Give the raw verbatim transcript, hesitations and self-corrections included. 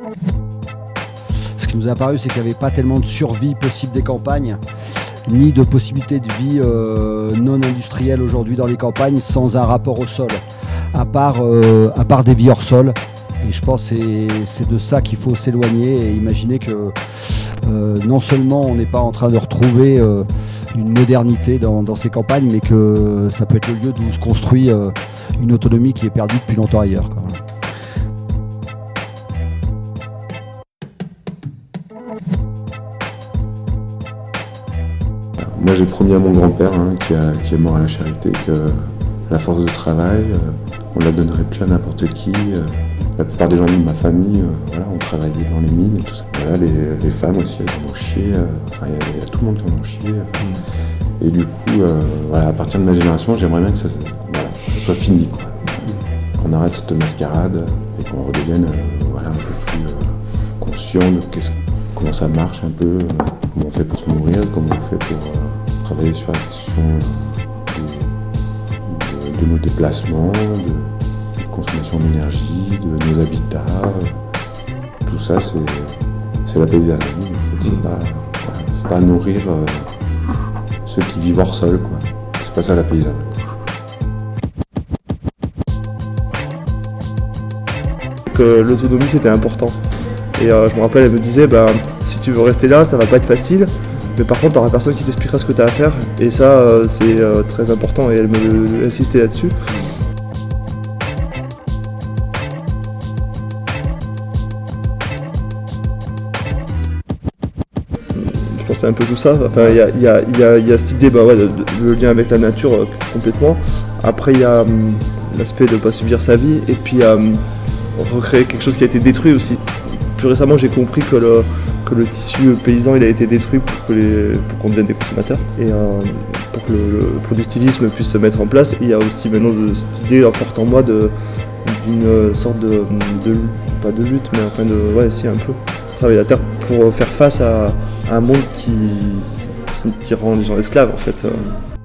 Ce qui nous a apparu, c'est qu'il n'y avait pas tellement de survie possible des campagnes, ni de possibilité de vie euh, non industrielle aujourd'hui dans les campagnes sans un rapport au sol, à part, euh, à part des vies hors sol. Et je pense que c'est, c'est de ça qu'il faut s'éloigner et imaginer que euh, non seulement on n'est pas en train de retrouver euh, une modernité dans, dans ces campagnes, mais que ça peut être le lieu d'où se construit euh, une autonomie qui est perdue depuis longtemps ailleurs, quoi. Moi j'ai promis à mon grand-père hein, qui, a, qui est mort à la charité que la force de travail, euh, on ne la donnerait plus à n'importe qui. Euh, la plupart des gens de ma famille, euh, voilà, ont travaillé dans les mines et tout ça. Voilà, les, les femmes aussi, elles en ont chié. Euh, enfin, il y, y a tout le monde qui en a chié. Euh, mmh. Et du coup, euh, voilà, à partir de ma génération, j'aimerais bien que ça, voilà, que ça soit fini, quoi. Qu'on arrête cette mascarade et qu'on redevienne euh, voilà, un peu plus euh, conscient de comment ça marche un peu, euh, comment on fait pour se nourrir, comment on fait pour euh, travailler sur la question de, de, de nos déplacements, de, de consommation d'énergie, de nos habitats. Tout ça, c'est, c'est la paysannerie. En fait. C'est pas, voilà, c'est pas nourrir euh, ceux qui vivent hors sol, quoi. C'est pas ça la paysannerie. Que l'autonomie c'était important. Et euh, je me rappelle, elle me disait, bah, si tu veux rester là, ça va pas être facile, mais par contre, tu n'auras personne qui t'expliquera ce que tu as à faire. Et ça, euh, c'est euh, très important, et elle me insistait là-dessus. Je pense que c'est un peu tout ça. Enfin, il y a, y, a, y, a, y a cette idée, bah, ouais, de, de, le lien avec la nature euh, complètement. Après, il y a hum, l'aspect de ne pas subir sa vie, et puis hum, recréer quelque chose qui a été détruit aussi. Plus récemment, j'ai compris que le, que le tissu paysan il a été détruit pour, que les, pour qu'on devienne des consommateurs et euh, pour que le, le productivisme puisse se mettre en place. Et il y a aussi maintenant de, cette idée forte en moi de, d'une sorte de, de, pas de lutte, mais enfin de, ouais, si un peu, travailler la terre pour faire face à, à un monde qui, qui, qui rend les gens esclaves en fait.